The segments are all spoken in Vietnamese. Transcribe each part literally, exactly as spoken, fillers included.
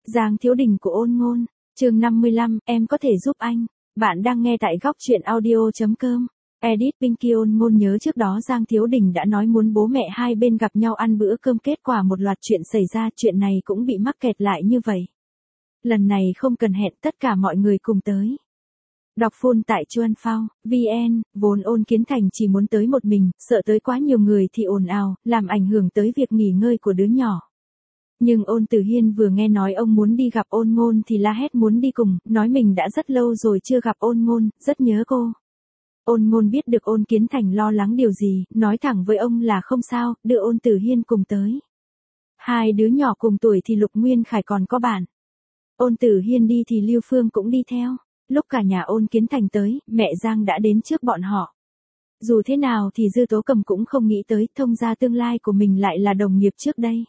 Giang Thiếu Đình của Ôn Ngôn, chương năm mươi lăm, em có thể giúp anh. Bạn đang nghe tại góc truyện audio.com. Edit Pinky. Ôn Ngôn nhớ trước đó Giang Thiếu Đình đã nói muốn bố mẹ hai bên gặp nhau ăn bữa cơm, kết quả một loạt chuyện xảy ra, chuyện này cũng bị mắc kẹt lại như vậy. Lần này không cần hẹn, tất cả mọi người cùng tới. Đọc full tại Chuan Phao, vê en, vốn Ôn Kiến Thành chỉ muốn tới một mình, sợ tới quá nhiều người thì ồn ào, làm ảnh hưởng tới việc nghỉ ngơi của đứa nhỏ. Nhưng Ôn Tử Hiên vừa nghe nói ông muốn đi gặp Ôn Ngôn thì la hét muốn đi cùng, nói mình đã rất lâu rồi chưa gặp Ôn Ngôn, rất nhớ cô. Ôn Ngôn biết được Ôn Kiến Thành lo lắng điều gì, nói thẳng với ông là không sao, đưa Ôn Tử Hiên cùng tới. Hai đứa nhỏ cùng tuổi thì Lục Nguyên Khải còn có bạn. Ôn Tử Hiên đi thì Lưu Phương cũng đi theo. Lúc cả nhà Ôn Kiến Thành tới, mẹ Giang đã đến trước bọn họ. Dù thế nào thì Dư Tố Cầm cũng không nghĩ tới thông gia tương lai của mình lại là đồng nghiệp trước đây.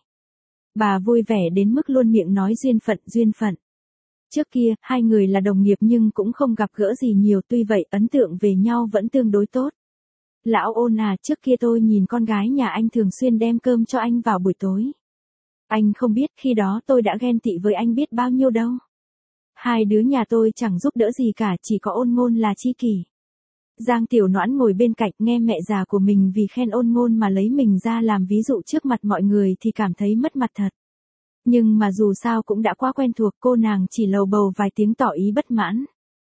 Bà vui vẻ đến mức luôn miệng nói duyên phận duyên phận. Trước kia, hai người là đồng nghiệp nhưng cũng không gặp gỡ gì nhiều, tuy vậy ấn tượng về nhau vẫn tương đối tốt. Lão Ôn à, trước kia tôi nhìn con gái nhà anh thường xuyên đem cơm cho anh vào buổi tối. Anh không biết khi đó tôi đã ghen tị với anh biết bao nhiêu đâu. Hai đứa nhà tôi chẳng giúp đỡ gì cả, chỉ có Ôn Ngôn là tri kỷ. Giang Tiểu Noãn ngồi bên cạnh nghe mẹ già của mình vì khen Ôn Ngôn mà lấy mình ra làm ví dụ trước mặt mọi người thì cảm thấy mất mặt thật. Nhưng mà dù sao cũng đã quá quen thuộc, cô nàng chỉ lầu bầu vài tiếng tỏ ý bất mãn.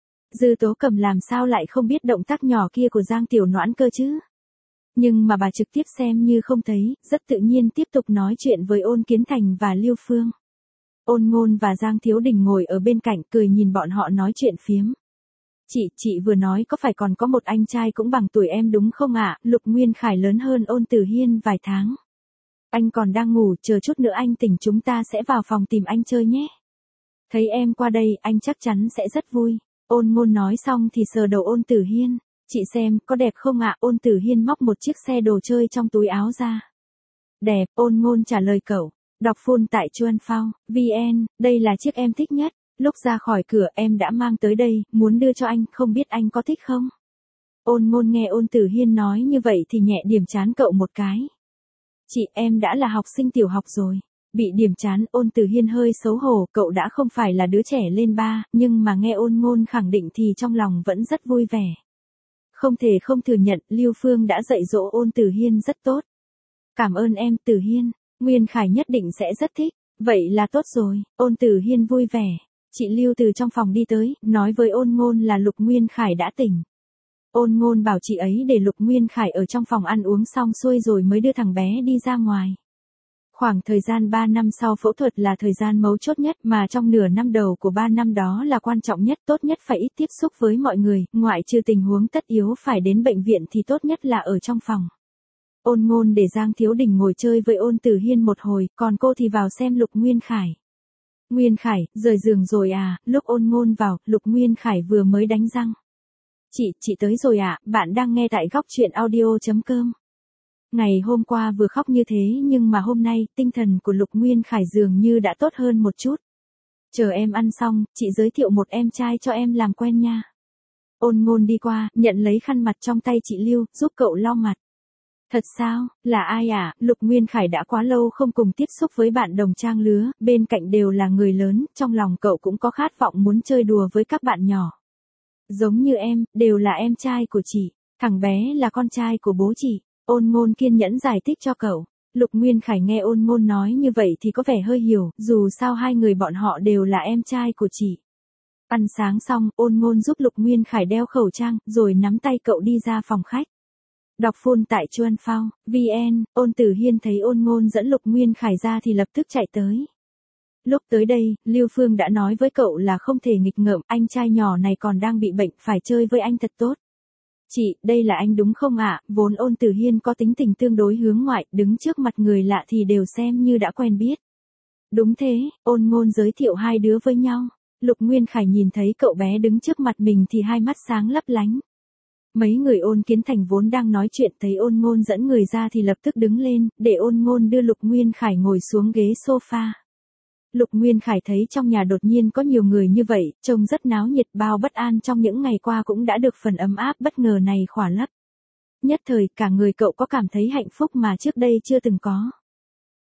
Dư Tố Cầm làm sao lại không biết động tác nhỏ kia của Giang Tiểu Noãn cơ chứ? Nhưng mà bà trực tiếp xem như không thấy, rất tự nhiên tiếp tục nói chuyện với Ôn Kiến Thành và Lưu Phương. Ôn Ngôn và Giang Thiếu Đình ngồi ở bên cạnh cười nhìn bọn họ nói chuyện phiếm. Chị, chị vừa nói có phải còn có một anh trai cũng bằng tuổi em đúng không ạ? Lục Nguyên Khải lớn hơn Ôn Tử Hiên vài tháng. Anh còn đang ngủ, chờ chút nữa anh tỉnh chúng ta sẽ vào phòng tìm anh chơi nhé. Thấy em qua đây, anh chắc chắn sẽ rất vui. Ôn Ngôn nói xong thì sờ đầu Ôn Tử Hiên. Chị xem, có đẹp không ạ? Ôn Tử Hiên móc một chiếc xe đồ chơi trong túi áo ra. Đẹp, Ôn Ngôn trả lời cậu. Đọc full tại Chuan Phao, vê en, đây là chiếc em thích nhất. Lúc ra khỏi cửa em đã mang tới đây, muốn đưa cho anh, không biết anh có thích không? Ôn Ngôn nghe Ôn Tử Hiên nói như vậy thì nhẹ điểm trán cậu một cái. Chị, em đã là học sinh tiểu học rồi. Bị điểm trán, Ôn Tử Hiên hơi xấu hổ, cậu đã không phải là đứa trẻ lên ba, nhưng mà nghe Ôn Ngôn khẳng định thì trong lòng vẫn rất vui vẻ. Không thể không thừa nhận, Lưu Phương đã dạy dỗ Ôn Tử Hiên rất tốt. Cảm ơn em, Tử Hiên, Nguyên Khải nhất định sẽ rất thích. Vậy là tốt rồi, Ôn Tử Hiên vui vẻ. Chị Lưu từ trong phòng đi tới, nói với Ôn Ngôn là Lục Nguyên Khải đã tỉnh. Ôn Ngôn bảo chị ấy để Lục Nguyên Khải ở trong phòng ăn uống xong xuôi rồi mới đưa thằng bé đi ra ngoài. Khoảng thời gian ba năm sau phẫu thuật là thời gian mấu chốt nhất, mà trong nửa năm đầu của ba năm đó là quan trọng nhất, tốt nhất phải ít tiếp xúc với mọi người, ngoại trừ tình huống tất yếu phải đến bệnh viện thì tốt nhất là ở trong phòng. Ôn Ngôn để Giang Thiếu Đình ngồi chơi với Ôn Tử Hiên một hồi, còn cô thì vào xem Lục Nguyên Khải. Nguyên Khải, rời giường rồi à? Lúc Ôn Ngôn vào, Lục Nguyên Khải vừa mới đánh răng. Chị, chị tới rồi ạ, à? Bạn đang nghe tại góc truyện audio.com. Ngày hôm qua vừa khóc như thế nhưng mà hôm nay, tinh thần của Lục Nguyên Khải dường như đã tốt hơn một chút. Chờ em ăn xong, chị giới thiệu một em trai cho em làm quen nha. Ôn Ngôn đi qua, nhận lấy khăn mặt trong tay chị Lưu, giúp cậu lau mặt. Thật sao, là ai à? Lục Nguyên Khải đã quá lâu không cùng tiếp xúc với bạn đồng trang lứa, bên cạnh đều là người lớn, trong lòng cậu cũng có khát vọng muốn chơi đùa với các bạn nhỏ. Giống như em, đều là em trai của chị, thằng bé là con trai của bố chị. Ôn Ngôn kiên nhẫn giải thích cho cậu. Lục Nguyên Khải nghe Ôn Ngôn nói như vậy thì có vẻ hơi hiểu, dù sao hai người bọn họ đều là em trai của chị. Ăn sáng xong, Ôn Ngôn giúp Lục Nguyên Khải đeo khẩu trang, rồi nắm tay cậu đi ra phòng khách. Đọc full tại Chuan Phao, vê en, Ôn Tử Hiên thấy Ôn Ngôn dẫn Lục Nguyên Khải ra thì lập tức chạy tới. Lúc tới đây, Lưu Phương đã nói với cậu là không thể nghịch ngợm, anh trai nhỏ này còn đang bị bệnh, phải chơi với anh thật tốt. Chị, đây là anh đúng không ạ? Vốn Ôn Tử Hiên có tính tình tương đối hướng ngoại, đứng trước mặt người lạ thì đều xem như đã quen biết. Đúng thế, Ôn Ngôn giới thiệu hai đứa với nhau. Lục Nguyên Khải nhìn thấy cậu bé đứng trước mặt mình thì hai mắt sáng lấp lánh. Mấy người Ôn Kiến Thành vốn đang nói chuyện thấy Ôn Ngôn dẫn người ra thì lập tức đứng lên, để Ôn Ngôn đưa Lục Nguyên Khải ngồi xuống ghế sofa. Lục Nguyên Khải thấy trong nhà đột nhiên có nhiều người như vậy, trông rất náo nhiệt, bao bất an trong những ngày qua cũng đã được phần ấm áp bất ngờ này khỏa lấp. Nhất thời cả người cậu có cảm thấy hạnh phúc mà trước đây chưa từng có.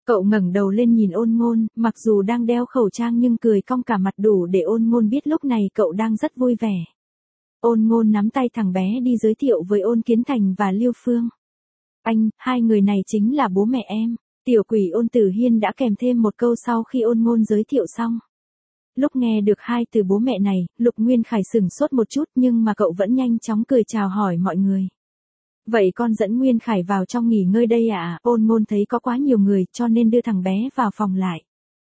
Cậu ngẩng đầu lên nhìn Ôn Ngôn, mặc dù đang đeo khẩu trang nhưng cười cong cả mặt đủ để Ôn Ngôn biết lúc này cậu đang rất vui vẻ. Ôn Ngôn nắm tay thằng bé đi giới thiệu với Ôn Kiến Thành và Lưu Phương. Anh, hai người này chính là bố mẹ em. Tiểu quỷ Ôn Tử Hiên đã kèm thêm một câu sau khi Ôn Ngôn giới thiệu xong. Lúc nghe được hai từ bố mẹ này, Lục Nguyên Khải sửng sốt một chút nhưng mà cậu vẫn nhanh chóng cười chào hỏi mọi người. Vậy con dẫn Nguyên Khải vào trong nghỉ ngơi đây ạ? À? Ôn Ngôn thấy có quá nhiều người cho nên đưa thằng bé vào phòng lại.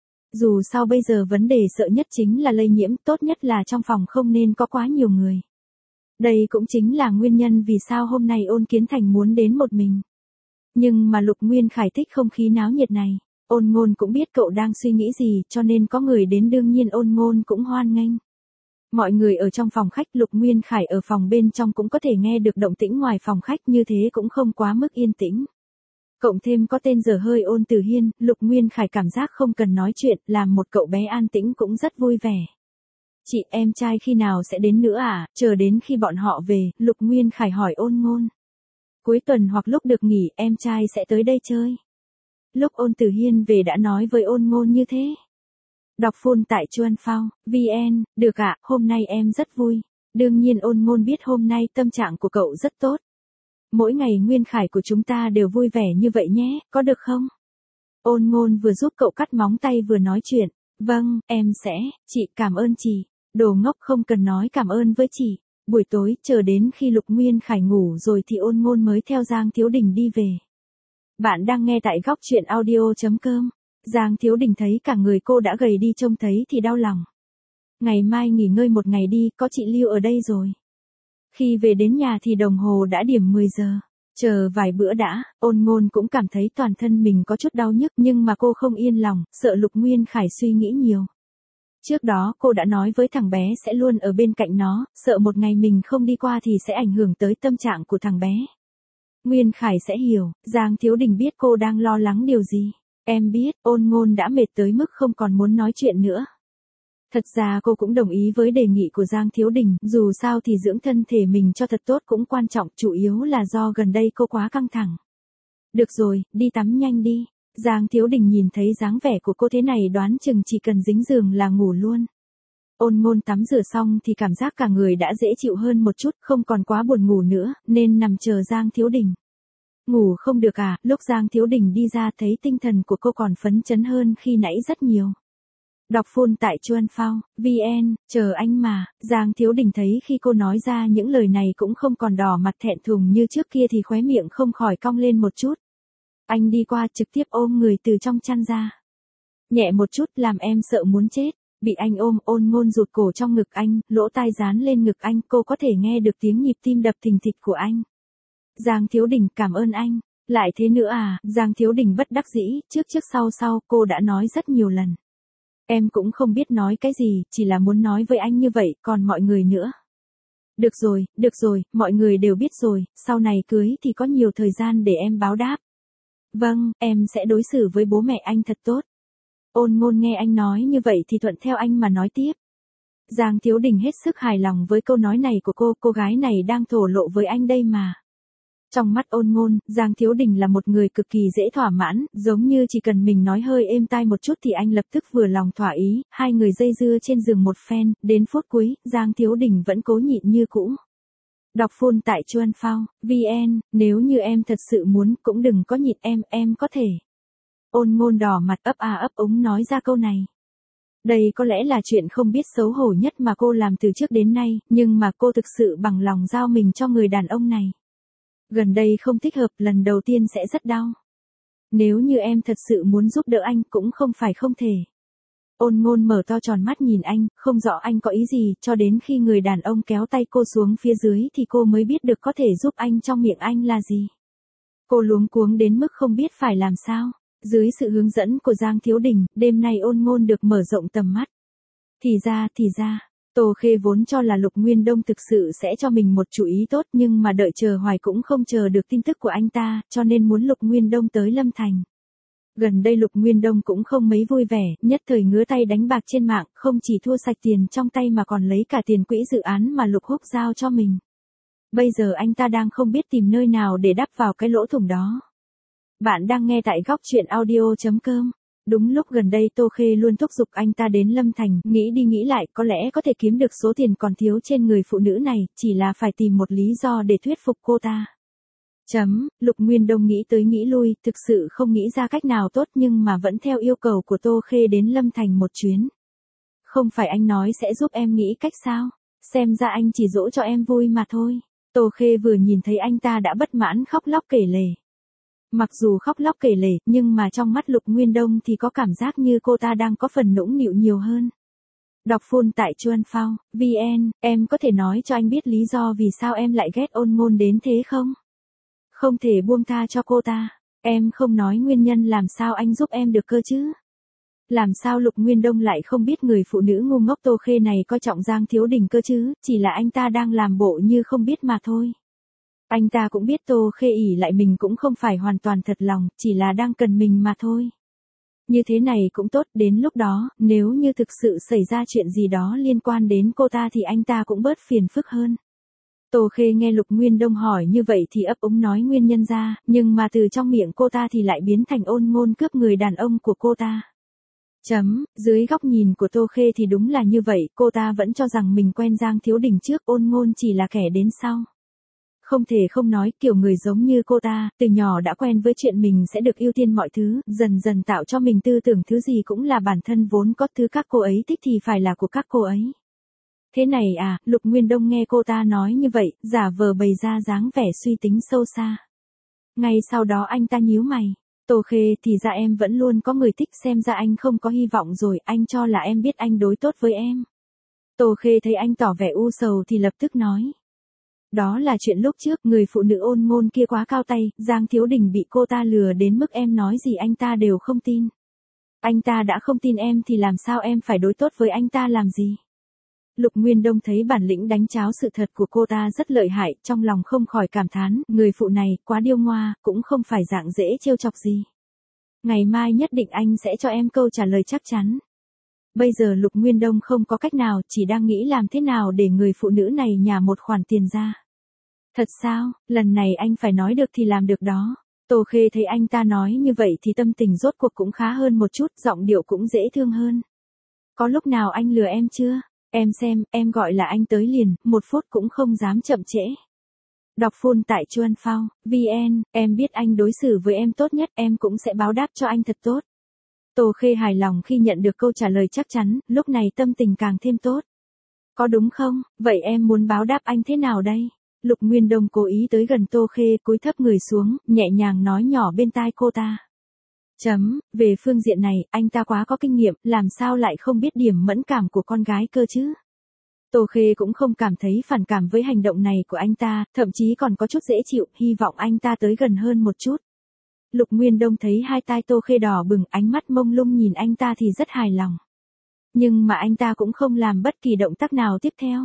Dù sao bây giờ vấn đề sợ nhất chính là lây nhiễm, tốt nhất là trong phòng không nên có quá nhiều người. Đây cũng chính là nguyên nhân vì sao hôm nay Ôn Kiến Thành muốn đến một mình. Nhưng mà Lục Nguyên Khải thích không khí náo nhiệt này. Ôn Ngôn cũng biết cậu đang suy nghĩ gì cho nên có người đến đương nhiên Ôn Ngôn cũng hoan nghênh. Mọi người ở trong phòng khách, Lục Nguyên Khải ở phòng bên trong cũng có thể nghe được động tĩnh ngoài phòng khách, như thế cũng không quá mức yên tĩnh. Cộng thêm có tên dở hơi Ôn Tử Hiên, Lục Nguyên Khải cảm giác không cần nói chuyện, làm một cậu bé an tĩnh cũng rất vui vẻ. Chị, em trai khi nào sẽ đến nữa à? Chờ đến khi bọn họ về, Lục Nguyên Khải hỏi Ôn Ngôn. Cuối tuần hoặc lúc được nghỉ, em trai sẽ tới đây chơi. Lúc Ôn Tử Hiên về đã nói với Ôn Ngôn như thế. Đọc full tại Chuan Phao, vê en, được ạ, hôm nay em rất vui. Đương nhiên Ôn Ngôn biết hôm nay tâm trạng của cậu rất tốt. Mỗi ngày Nguyên Khải của chúng ta đều vui vẻ như vậy nhé, có được không? Ôn Ngôn vừa giúp cậu cắt móng tay vừa nói chuyện. Vâng, em sẽ, chị cảm ơn chị. Đồ ngốc không cần nói cảm ơn với chị. Buổi tối, chờ đến khi Lục Nguyên Khải ngủ rồi thì Ôn Ngôn mới theo Giang Thiếu Đình đi về. Bạn đang nghe tại góc truyện audio chấm com. Giang Thiếu Đình thấy cả người cô đã gầy đi trông thấy thì đau lòng. Ngày mai nghỉ ngơi một ngày đi, có chị Lưu ở đây rồi. Khi về đến nhà thì đồng hồ đã điểm mười giờ. Chờ vài bữa đã, Ôn Ngôn cũng cảm thấy toàn thân mình có chút đau nhức nhưng mà cô không yên lòng, sợ Lục Nguyên Khải suy nghĩ nhiều. Trước đó cô đã nói với thằng bé sẽ luôn ở bên cạnh nó, sợ một ngày mình không đi qua thì sẽ ảnh hưởng tới tâm trạng của thằng bé. Nguyên Khải sẽ hiểu, Giang Thiếu Đình biết cô đang lo lắng điều gì. Em biết, Ôn Ngôn đã mệt tới mức không còn muốn nói chuyện nữa. Thật ra cô cũng đồng ý với đề nghị của Giang Thiếu Đình, dù sao thì dưỡng thân thể mình cho thật tốt cũng quan trọng, chủ yếu là do gần đây cô quá căng thẳng. Được rồi, đi tắm nhanh đi. Giang Thiếu Đình nhìn thấy dáng vẻ của cô thế này đoán chừng chỉ cần dính giường là ngủ luôn. Ôn Ngôn tắm rửa xong thì cảm giác cả người đã dễ chịu hơn một chút, không còn quá buồn ngủ nữa, nên nằm chờ Giang Thiếu Đình. Ngủ không được à? Lúc Giang Thiếu Đình đi ra thấy tinh thần của cô còn phấn chấn hơn khi nãy rất nhiều. Đọc full tại Chuan Phao, vê en, chờ anh mà. Giang Thiếu Đình thấy khi cô nói ra những lời này cũng không còn đỏ mặt thẹn thùng như trước kia thì khóe miệng không khỏi cong lên một chút. Anh đi qua trực tiếp ôm người từ trong chăn ra. Nhẹ một chút làm em sợ muốn chết. Bị anh ôm, Ôn Ngôn rụt cổ trong ngực anh, lỗ tai dán lên ngực anh, cô có thể nghe được tiếng nhịp tim đập thình thịch của anh. Giang Thiếu Đình, cảm ơn anh. Lại thế nữa à? Giang Thiếu Đình bất đắc dĩ, trước trước sau sau, cô đã nói rất nhiều lần. Em cũng không biết nói cái gì, chỉ là muốn nói với anh như vậy, còn mọi người nữa. Được rồi, được rồi, mọi người đều biết rồi, sau này cưới thì có nhiều thời gian để em báo đáp. Vâng, em sẽ đối xử với bố mẹ anh thật tốt. Ôn Ngôn nghe anh nói như vậy thì thuận theo anh mà nói tiếp. Giang Thiếu Đình hết sức hài lòng với câu nói này của cô, cô gái này đang thổ lộ với anh đây mà. Trong mắt Ôn Ngôn, Giang Thiếu Đình là một người cực kỳ dễ thỏa mãn, giống như chỉ cần mình nói hơi êm tai một chút thì anh lập tức vừa lòng thỏa ý, hai người dây dưa trên giường một phen, đến phút cuối, Giang Thiếu Đình vẫn cố nhịn như cũ. Đọc full tại Chuan Phao, vê en, nếu như em thật sự muốn cũng đừng có nhịn em, em có thể. Ôn Ngôn đỏ mặt ấp a ấp úng nói ra câu này. Đây có lẽ là chuyện không biết xấu hổ nhất mà cô làm từ trước đến nay, nhưng mà cô thực sự bằng lòng giao mình cho người đàn ông này. Gần đây không thích hợp, lần đầu tiên sẽ rất đau. Nếu như em thật sự muốn giúp đỡ anh cũng không phải không thể. Ôn Ngôn mở to tròn mắt nhìn anh, không rõ anh có ý gì, cho đến khi người đàn ông kéo tay cô xuống phía dưới thì cô mới biết được có thể giúp anh trong miệng anh là gì. Cô luống cuống đến mức không biết phải làm sao. Dưới sự hướng dẫn của Giang Thiếu Đình, đêm nay Ôn Ngôn được mở rộng tầm mắt. Thì ra, thì ra, Tô Khê vốn cho là Lục Nguyên Đông thực sự sẽ cho mình một chủ ý tốt nhưng mà đợi chờ hoài cũng không chờ được tin tức của anh ta, cho nên muốn Lục Nguyên Đông tới Lâm Thành. Gần đây Lục Nguyên Đông cũng không mấy vui vẻ, nhất thời ngứa tay đánh bạc trên mạng, không chỉ thua sạch tiền trong tay mà còn lấy cả tiền quỹ dự án mà Lục Húc giao cho mình. Bây giờ anh ta đang không biết tìm nơi nào để đắp vào cái lỗ thủng đó. Bạn đang nghe tại góc chuyện audio chấm com. Đúng lúc gần đây Tô Khê luôn thúc giục anh ta đến Lâm Thành, nghĩ đi nghĩ lại có lẽ có thể kiếm được số tiền còn thiếu trên người phụ nữ này, chỉ là phải tìm một lý do để thuyết phục cô ta. Chấm, Lục Nguyên Đông nghĩ tới nghĩ lui, thực sự không nghĩ ra cách nào tốt nhưng mà vẫn theo yêu cầu của Tô Khê đến Lâm Thành một chuyến. Không phải anh nói sẽ giúp em nghĩ cách sao? Xem ra anh chỉ dỗ cho em vui mà thôi. Tô Khê vừa nhìn thấy anh ta đã bất mãn khóc lóc kể lể. Mặc dù khóc lóc kể lể, nhưng mà trong mắt Lục Nguyên Đông thì có cảm giác như cô ta đang có phần nũng nịu nhiều hơn. Đọc full tại Chuan Phao, vn, em có thể nói cho anh biết lý do vì sao em lại ghét Ôn Ngôn đến thế không? Không thể buông tha cho cô ta. Em không nói nguyên nhân làm sao anh giúp em được cơ chứ? Làm sao Lục Nguyên Đông lại không biết người phụ nữ ngu ngốc Tô Khê này coi trọng Giang Thiếu Đình cơ chứ, chỉ là anh ta đang làm bộ như không biết mà thôi. Anh ta cũng biết Tô Khê ỷ lại mình cũng không phải hoàn toàn thật lòng, chỉ là đang cần mình mà thôi. Như thế này cũng tốt, đến lúc đó, nếu như thực sự xảy ra chuyện gì đó liên quan đến cô ta thì anh ta cũng bớt phiền phức hơn. Tô Khê nghe Lục Nguyên Đông hỏi như vậy thì ấp úng nói nguyên nhân ra, nhưng mà từ trong miệng cô ta thì lại biến thành Ôn Ngôn cướp người đàn ông của cô ta. Chấm, dưới góc nhìn của Tô Khê thì đúng là như vậy, cô ta vẫn cho rằng mình quen Giang Thiếu Đình trước, Ôn Ngôn chỉ là kẻ đến sau. Không thể không nói, kiểu người giống như cô ta, từ nhỏ đã quen với chuyện mình sẽ được ưu tiên mọi thứ, dần dần tạo cho mình tư tưởng thứ gì cũng là bản thân vốn có, thứ các cô ấy thích thì phải là của các cô ấy. Thế này à, Lục Nguyên Đông nghe cô ta nói như vậy, giả vờ bày ra dáng vẻ suy tính sâu xa. Ngay sau đó anh ta nhíu mày. Tô Khê, thì ra em vẫn luôn có người thích, xem ra anh không có hy vọng rồi, anh cho là em biết anh đối tốt với em. Tô Khê thấy anh tỏ vẻ u sầu thì lập tức nói. Đó là chuyện lúc trước, người phụ nữ Ôn Ngôn kia quá cao tay, Giang Thiếu Đình bị cô ta lừa đến mức em nói gì anh ta đều không tin. Anh ta đã không tin em thì làm sao em phải đối tốt với anh ta làm gì? Lục Nguyên Đông thấy bản lĩnh đánh tráo sự thật của cô ta rất lợi hại, trong lòng không khỏi cảm thán, người phụ này quá điêu ngoa, cũng không phải dạng dễ trêu chọc gì. Ngày mai nhất định anh sẽ cho em câu trả lời chắc chắn. Bây giờ Lục Nguyên Đông không có cách nào, chỉ đang nghĩ làm thế nào để người phụ nữ này nhả một khoản tiền ra. Thật sao, lần này anh phải nói được thì làm được đó. Tô Khê thấy anh ta nói như vậy thì tâm tình rốt cuộc cũng khá hơn một chút, giọng điệu cũng dễ thương hơn. Có lúc nào anh lừa em chưa? Em xem, em gọi là anh tới liền, một phút cũng không dám chậm trễ. Đọc full tại Chuan Phao, vn, em biết anh đối xử với em tốt nhất, em cũng sẽ báo đáp cho anh thật tốt. Tô Khê hài lòng khi nhận được câu trả lời chắc chắn, lúc này tâm tình càng thêm tốt. Có đúng không, vậy em muốn báo đáp anh thế nào đây? Lục Nguyên Đông cố ý tới gần Tô Khê, cúi thấp người xuống, nhẹ nhàng nói nhỏ bên tai cô ta. Chấm, về phương diện này, anh ta quá có kinh nghiệm, làm sao lại không biết điểm mẫn cảm của con gái cơ chứ? Tô Khê cũng không cảm thấy phản cảm với hành động này của anh ta, thậm chí còn có chút dễ chịu, hy vọng anh ta tới gần hơn một chút. Lục Nguyên Đông thấy hai tai Tô Khê đỏ bừng, ánh mắt mông lung nhìn anh ta thì rất hài lòng. Nhưng mà anh ta cũng không làm bất kỳ động tác nào tiếp theo.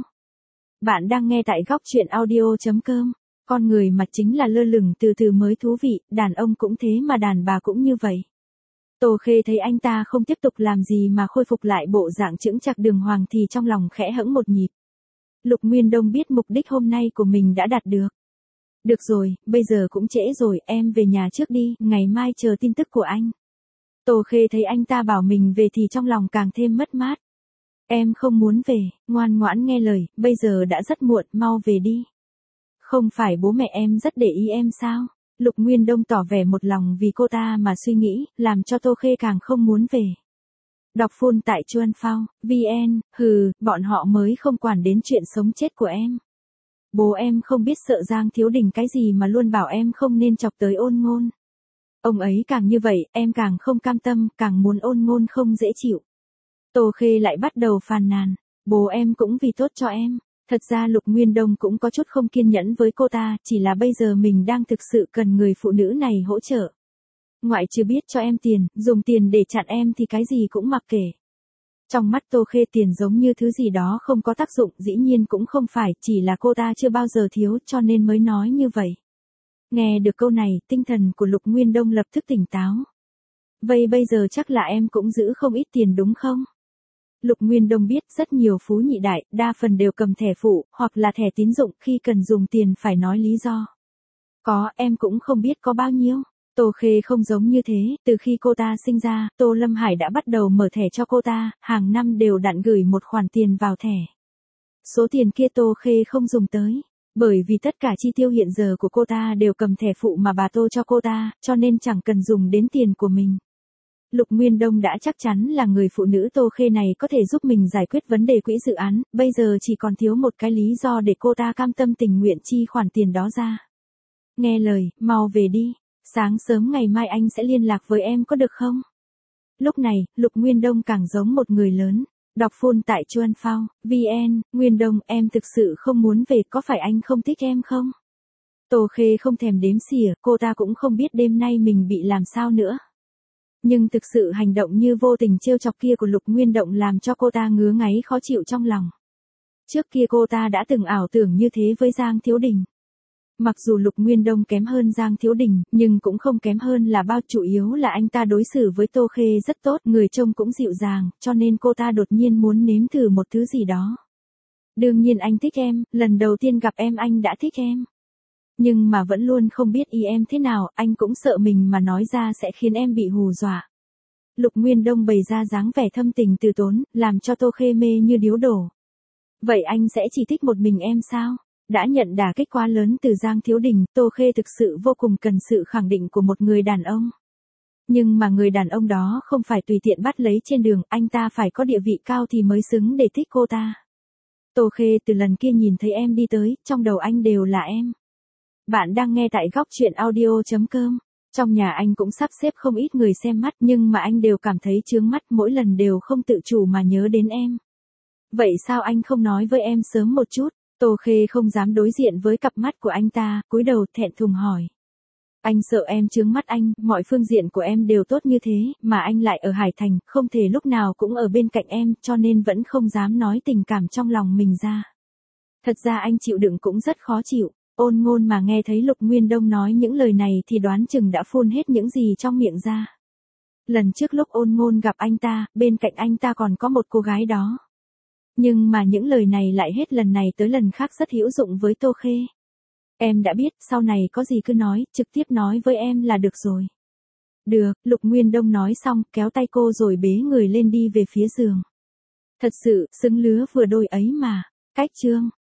Bạn đang nghe tại góc chuyện audio chấm com. Con người mà chính là lơ lửng từ từ mới thú vị, đàn ông cũng thế mà đàn bà cũng như vậy. Tô Khê thấy anh ta không tiếp tục làm gì mà khôi phục lại bộ dạng chững chạc đường hoàng thì trong lòng khẽ hững một nhịp. Lục Nguyên Đông biết mục đích hôm nay của mình đã đạt được. Được rồi, bây giờ cũng trễ rồi, em về nhà trước đi, ngày mai chờ tin tức của anh. Tô Khê thấy anh ta bảo mình về thì trong lòng càng thêm mất mát. Em không muốn về, ngoan ngoãn nghe lời, bây giờ đã rất muộn, mau về đi. Không phải bố mẹ em rất để ý em sao? Lục Nguyên Đông tỏ vẻ một lòng vì cô ta mà suy nghĩ, làm cho Tô Khê càng không muốn về. Đọc full tại Chuan Phao, vn, hừ, bọn họ mới không quản đến chuyện sống chết của em. Bố em không biết sợ Giang Thiếu Đình cái gì mà luôn bảo em không nên chọc tới Ôn Ngôn. Ông ấy càng như vậy, em càng không cam tâm, càng muốn Ôn Ngôn không dễ chịu. Tô Khê lại bắt đầu phàn nàn, bố em cũng vì tốt cho em. Thật ra Lục Nguyên Đông cũng có chút không kiên nhẫn với cô ta, chỉ là bây giờ mình đang thực sự cần người phụ nữ này hỗ trợ. Ngoại trừ biết cho em tiền, dùng tiền để chặn em thì cái gì cũng mặc kệ. Trong mắt Tô Khê tiền giống như thứ gì đó không có tác dụng, dĩ nhiên cũng không phải, chỉ là cô ta chưa bao giờ thiếu cho nên mới nói như vậy. Nghe được câu này, tinh thần của Lục Nguyên Đông lập tức tỉnh táo. Vậy bây giờ chắc là em cũng giữ không ít tiền đúng không? Lục Nguyên Đông biết rất nhiều phú nhị đại, đa phần đều cầm thẻ phụ, hoặc là thẻ tín dụng, khi cần dùng tiền phải nói lý do. Có, em cũng không biết có bao nhiêu. Tô Khê không giống như thế, từ khi cô ta sinh ra, Tô Lâm Hải đã bắt đầu mở thẻ cho cô ta, hàng năm đều đặn gửi một khoản tiền vào thẻ. Số tiền kia Tô Khê không dùng tới, bởi vì tất cả chi tiêu hiện giờ của cô ta đều cầm thẻ phụ mà bà Tô cho cô ta, cho nên chẳng cần dùng đến tiền của mình. Lục Nguyên Đông đã chắc chắn là người phụ nữ Tô Khê này có thể giúp mình giải quyết vấn đề quỹ dự án, bây giờ chỉ còn thiếu một cái lý do để cô ta cam tâm tình nguyện chi khoản tiền đó ra. Nghe lời, mau về đi, sáng sớm ngày mai anh sẽ liên lạc với em có được không? Lúc này, Lục Nguyên Đông càng giống một người lớn. Đọc phone tại Chuan Phao, vê en, Nguyên Đông, em thực sự không muốn về, có phải anh không thích em không? Tô Khê không thèm đếm xỉa, cô ta cũng không biết đêm nay mình bị làm sao nữa. Nhưng thực sự hành động như vô tình trêu chọc kia của Lục Nguyên Đông làm cho cô ta ngứa ngáy khó chịu trong lòng. Trước kia cô ta đã từng ảo tưởng như thế với Giang Thiếu Đình. Mặc dù Lục Nguyên Đông kém hơn Giang Thiếu Đình, nhưng cũng không kém hơn là bao, chủ yếu là anh ta đối xử với Tô Khê rất tốt, người trông cũng dịu dàng, cho nên cô ta đột nhiên muốn nếm thử một thứ gì đó. Đương nhiên anh thích em, lần đầu tiên gặp em anh đã thích em. Nhưng mà vẫn luôn không biết ý em thế nào, anh cũng sợ mình mà nói ra sẽ khiến em bị hù dọa. Lục Nguyên Đông bày ra dáng vẻ thâm tình từ tốn, làm cho Tô Khê mê như điếu đổ. Vậy anh sẽ chỉ thích một mình em sao? Đã nhận đả kích quá lớn từ Giang Thiếu Đình, Tô Khê thực sự vô cùng cần sự khẳng định của một người đàn ông. Nhưng mà người đàn ông đó không phải tùy tiện bắt lấy trên đường, anh ta phải có địa vị cao thì mới xứng để thích cô ta. Tô Khê, từ lần kia nhìn thấy em đi tới, trong đầu anh đều là em. Bạn đang nghe tại góc truyện audio chấm com. Trong nhà anh cũng sắp xếp không ít người xem mắt, nhưng mà anh đều cảm thấy chướng mắt, mỗi lần đều không tự chủ mà nhớ đến em. Vậy sao anh không nói với em sớm một chút? Tô Khê không dám đối diện với cặp mắt của anh ta, cúi đầu thẹn thùng hỏi. Anh sợ em chướng mắt anh, mọi phương diện của em đều tốt như thế, mà anh lại ở Hải Thành, không thể lúc nào cũng ở bên cạnh em, cho nên vẫn không dám nói tình cảm trong lòng mình ra. Thật ra anh chịu đựng cũng rất khó chịu. Ôn Ngôn mà nghe thấy Lục Nguyên Đông nói những lời này thì đoán chừng đã phun hết những gì trong miệng ra. Lần trước lúc Ôn Ngôn gặp anh ta, bên cạnh anh ta còn có một cô gái đó. Nhưng mà những lời này lại hết lần này tới lần khác rất hữu dụng với Tô Khê. Em đã biết, sau này có gì cứ nói, trực tiếp nói với em là được rồi. Được, Lục Nguyên Đông nói xong, kéo tay cô rồi bế người lên đi về phía giường. Thật sự, xứng lứa vừa đôi ấy mà. Cách chương